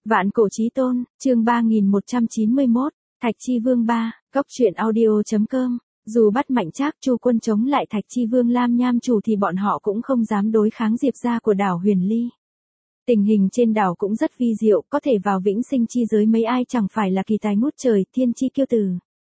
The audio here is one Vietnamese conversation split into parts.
Vạn cổ chí tôn, chương 3191, Thạch Chi Vương 3, Cốc truyện audio.com. Dù bắt Mạnh Trác Chu Quân chống lại Thạch Chi Vương Lam Nham Chủ thì bọn họ cũng không dám đối kháng Diệp gia của đảo Huyền Ly. Tình hình trên đảo cũng rất vi diệu, có thể vào vĩnh sinh chi giới mấy ai chẳng phải là kỳ tài ngút trời, thiên chi kiêu tử.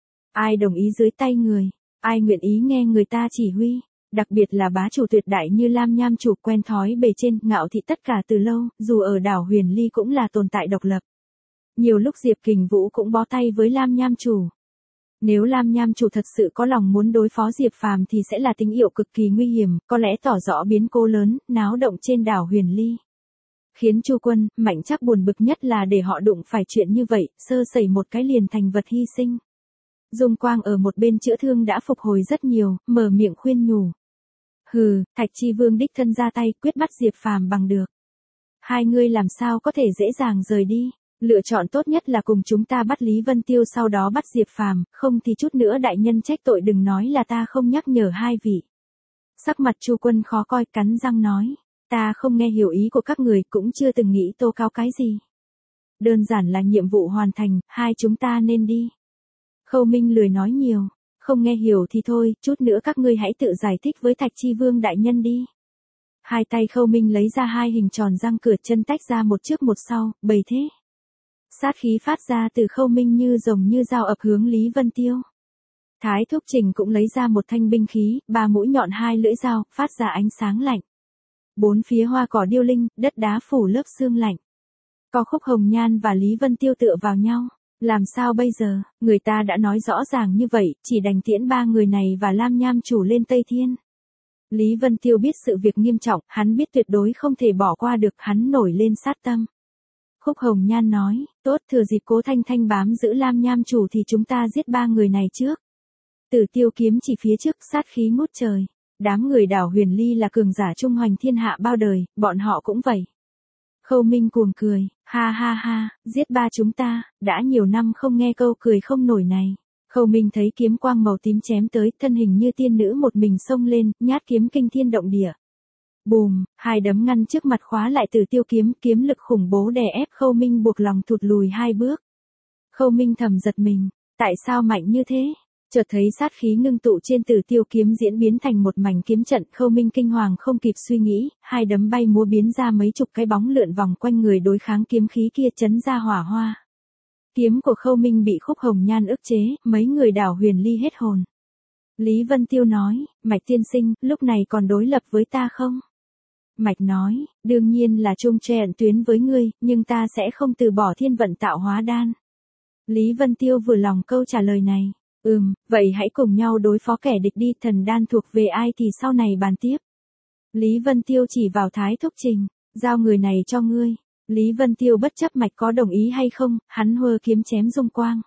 Ai đồng ý dưới tay người, ai nguyện ý nghe người ta chỉ huy. Đặc biệt là bá chủ tuyệt đại như Lam Nham Chủ quen thói bề trên, ngạo thị tất cả từ lâu, dù ở đảo Huyền Ly cũng là tồn tại độc lập. Nhiều lúc Diệp Kình Vũ cũng bó tay với Lam Nham Chủ. Nếu Lam Nham Chủ thật sự có lòng muốn đối phó Diệp Phàm thì sẽ là tín hiệu cực kỳ nguy hiểm, có lẽ tỏ rõ biến cố lớn, náo động trên đảo Huyền Ly. Khiến Chu Quân, Mạnh Trác buồn bực nhất là để họ đụng phải chuyện như vậy, sơ sẩy một cái liền thành vật hy sinh. Dung Quang ở một bên chữa thương đã phục hồi rất nhiều, mở miệng khuyên nhủ. Hừ, Thạch Chi Vương đích thân ra tay quyết bắt Diệp Phàm bằng được. Hai ngươi làm sao có thể dễ dàng rời đi, lựa chọn tốt nhất là cùng chúng ta bắt Lý Vân Tiêu sau đó bắt Diệp Phàm, không thì chút nữa đại nhân trách tội đừng nói là ta không nhắc nhở hai vị. Sắc mặt Chu Quân khó coi cắn răng nói, ta không nghe hiểu ý của các người cũng chưa từng nghĩ tố cáo cái gì. Đơn giản là nhiệm vụ hoàn thành, hai chúng ta nên đi. Khâu Minh lười nói nhiều. Không nghe hiểu thì thôi, chút nữa các ngươi hãy tự giải thích với Thạch Chi Vương đại nhân đi. Hai tay Khâu Minh lấy ra hai hình tròn răng cửa chân tách ra một trước một sau, bày thế. Sát khí phát ra từ Khâu Minh như rồng như dao ập hướng Lý Vân Tiêu. Thái Thúc Trình cũng lấy ra một thanh binh khí, ba mũi nhọn hai lưỡi dao, phát ra ánh sáng lạnh. Bốn phía hoa cỏ điêu linh, đất đá phủ lớp sương lạnh. Có Khúc Hồng Nhan và Lý Vân Tiêu tựa vào nhau. Làm sao bây giờ, người ta đã nói rõ ràng như vậy, chỉ đành tiễn ba người này và Lam Nham Chủ lên Tây Thiên. Lý Vân Tiêu biết sự việc nghiêm trọng, hắn biết tuyệt đối không thể bỏ qua được, hắn nổi lên sát tâm. Khúc Hồng Nhan nói, tốt, thừa dịp Cố Thanh Thanh bám giữ Lam Nham Chủ thì chúng ta giết ba người này trước. Tử Tiêu kiếm chỉ phía trước, sát khí ngút trời. Đám người đảo Huyền Ly là cường giả trung hoành thiên hạ bao đời, bọn họ cũng vậy. Khâu Minh cuồng cười, ha ha ha, giết ba chúng ta, đã nhiều năm không nghe câu cười không nổi này. Khâu Minh thấy kiếm quang màu tím chém tới, thân hình như tiên nữ một mình xông lên, nhát kiếm kinh thiên động địa. Bùm, hai đấm ngăn trước mặt khóa lại Tử Tiêu kiếm, kiếm lực khủng bố đè ép Khâu Minh buộc lòng thụt lùi hai bước. Khâu Minh thầm giật mình, tại sao mạnh như thế? Chợt thấy sát khí ngưng tụ trên Tử Tiêu kiếm diễn biến thành một mảnh kiếm trận, Khâu Minh kinh hoàng không kịp suy nghĩ, hai đấm bay múa biến ra mấy chục cái bóng lượn vòng quanh người đối kháng kiếm khí kia chấn ra hỏa hoa. Kiếm của Khâu Minh bị Khúc Hồng Nhan ức chế, mấy người đảo Huyền Ly hết hồn. Lý Vân Tiêu nói, Mạch tiên sinh, lúc này còn đối lập với ta không? Mạch nói, đương nhiên là chung trận tuyến với ngươi, nhưng ta sẽ không từ bỏ thiên vận tạo hóa đan. Lý Vân Tiêu vừa lòng câu trả lời này. Vậy hãy cùng nhau đối phó kẻ địch đi, thần đan thuộc về ai thì sau này bàn tiếp. Lý Vân Tiêu chỉ vào Thái Thúc Trình, giao người này cho ngươi. Lý Vân Tiêu bất chấp Mạch có đồng ý hay không, hắn hơ kiếm chém Dung Quang.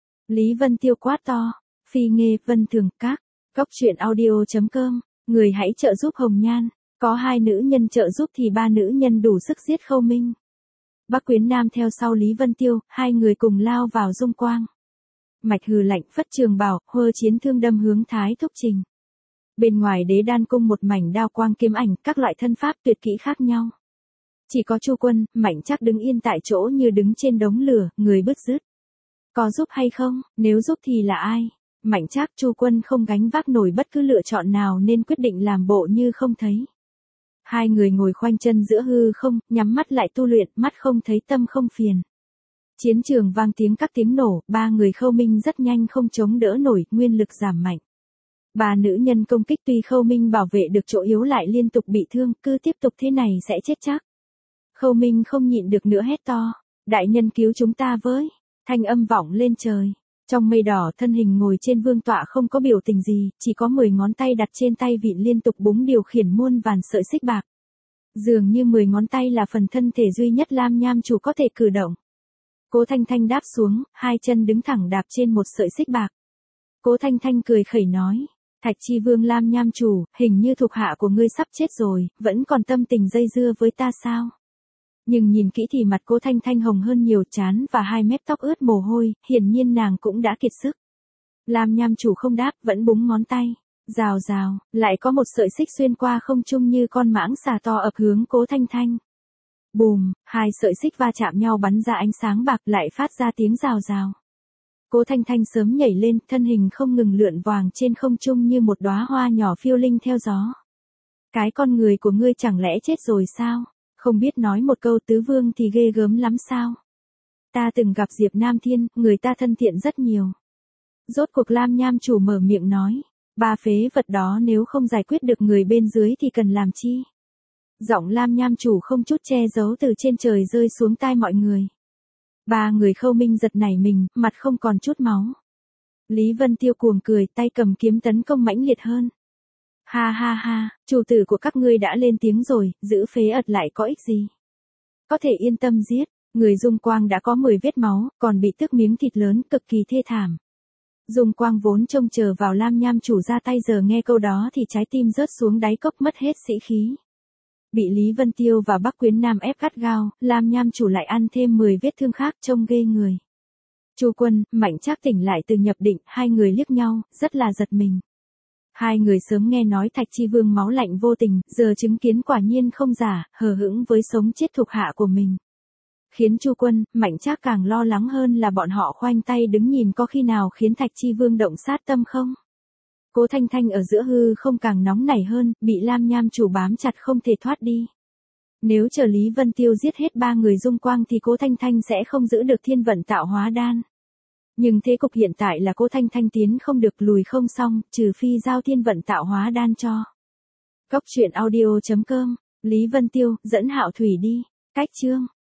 Lý Vân Tiêu quát to, Phi Nghê, Vân Thường, các, Cốc truyện audio.com, người hãy trợ giúp Hồng Nhan, có hai nữ nhân trợ giúp thì ba nữ nhân đủ sức giết Khâu Minh. Bắc Quyến Nam theo sau Lý Vân Tiêu, hai người cùng lao vào Dung Quang. Mạch hừ lạnh phất trường bào, hơ chiến thương đâm hướng Thái Thúc Trình. Bên ngoài Đế Đan cung một mảnh đao quang kiếm ảnh, các loại thân pháp tuyệt kỹ khác nhau. Chỉ có Chu Quân, Mạnh Trác đứng yên tại chỗ như đứng trên đống lửa, người bứt rứt. Có giúp hay không, nếu giúp thì là ai? Mạnh Trác, Chu Quân không gánh vác nổi bất cứ lựa chọn nào nên quyết định làm bộ như không thấy. Hai người ngồi khoanh chân giữa hư không, nhắm mắt lại tu luyện, mắt không thấy tâm không phiền. Chiến trường vang tiếng các tiếng nổ, ba người Khâu Minh rất nhanh không chống đỡ nổi, nguyên lực giảm mạnh. Ba nữ nhân công kích tuy Khâu Minh bảo vệ được chỗ yếu lại liên tục bị thương, cứ tiếp tục thế này sẽ chết chắc. Khâu Minh không nhịn được nữa hét to, đại nhân cứu chúng ta với, thanh âm vọng lên trời. Trong mây đỏ thân hình ngồi trên vương tọa không có biểu tình gì, chỉ có 10 ngón tay đặt trên tay vịn liên tục búng điều khiển muôn vàn sợi xích bạc. Dường như 10 ngón tay là phần thân thể duy nhất Lam Nham Chủ có thể cử động. Cố Thanh Thanh đáp xuống, hai chân đứng thẳng đạp trên một sợi xích bạc. Cố Thanh Thanh cười khẩy nói, Thạch Chi Vương Lam Nham Chủ, hình như thuộc hạ của ngươi sắp chết rồi, vẫn còn tâm tình dây dưa với ta sao? Nhưng nhìn kỹ thì mặt Cố Thanh Thanh hồng hơn nhiều, trán và hai mép tóc ướt mồ hôi, hiển nhiên nàng cũng đã kiệt sức. Lam Nham Chủ không đáp, vẫn búng ngón tay. Rào rào, lại có một sợi xích xuyên qua không trung như con mãng xà to ập hướng Cố Thanh Thanh. Bùm, hai sợi xích va chạm nhau bắn ra ánh sáng bạc lại phát ra tiếng rào rào. Cố Thanh Thanh sớm nhảy lên, thân hình không ngừng lượn vàng trên không trung như một đóa hoa nhỏ phiêu linh theo gió. Cái con người của ngươi chẳng lẽ chết rồi sao? Không biết nói một câu tứ vương thì ghê gớm lắm sao? Ta từng gặp Diệp Nam Thiên, người ta thân thiện rất nhiều. Rốt cuộc Lam Nham chủ mở miệng nói. Ba phế vật đó nếu không giải quyết được người bên dưới thì cần làm chi? Giọng Lam Nham chủ không chút che giấu từ trên trời rơi xuống tai mọi người. Ba người Khâu Minh giật nảy mình, mặt không còn chút máu. Lý Vân Tiêu cuồng cười, tay cầm kiếm tấn công mãnh liệt hơn. Ha ha ha, chủ tử của các ngươi đã lên tiếng rồi, giữ phế ật lại có ích gì? Có thể yên tâm giết, người Dung Quang đã có 10 vết máu, còn bị tước miếng thịt lớn, cực kỳ thê thảm. Dung Quang vốn trông chờ vào Lam Nham chủ ra tay, giờ nghe câu đó thì trái tim rớt xuống đáy cốc, mất hết sĩ khí. Bị Lý Vân Tiêu và Bắc Quyến Nam ép gắt gao, Lam Nham chủ lại ăn thêm 10 vết thương khác, trông ghê người. Chu Quân, Mạnh Trác tỉnh lại từ nhập định, hai người liếc nhau, rất là giật mình. Hai người sớm nghe nói Thạch Chi Vương máu lạnh vô tình, giờ chứng kiến quả nhiên không giả, hờ hững với sống chết thuộc hạ của mình. Khiến Chu Quân, Mạnh Trác càng lo lắng hơn là bọn họ khoanh tay đứng nhìn có khi nào khiến Thạch Chi Vương động sát tâm không? Cố Thanh Thanh ở giữa hư không càng nóng nảy hơn, bị Lam Nham chủ bám chặt không thể thoát đi. Nếu chờ Lý Vân Tiêu giết hết ba người Dung Quang thì Cố Thanh Thanh sẽ không giữ được thiên vận tạo hóa đan. Nhưng thế cục hiện tại là Cố Thanh Thanh tiến không được, lùi không xong, trừ phi giao thiên vận tạo hóa đan cho. Cốc truyện audio.com, Lý Vân Tiêu, dẫn Hạo Thủy đi. Cách chương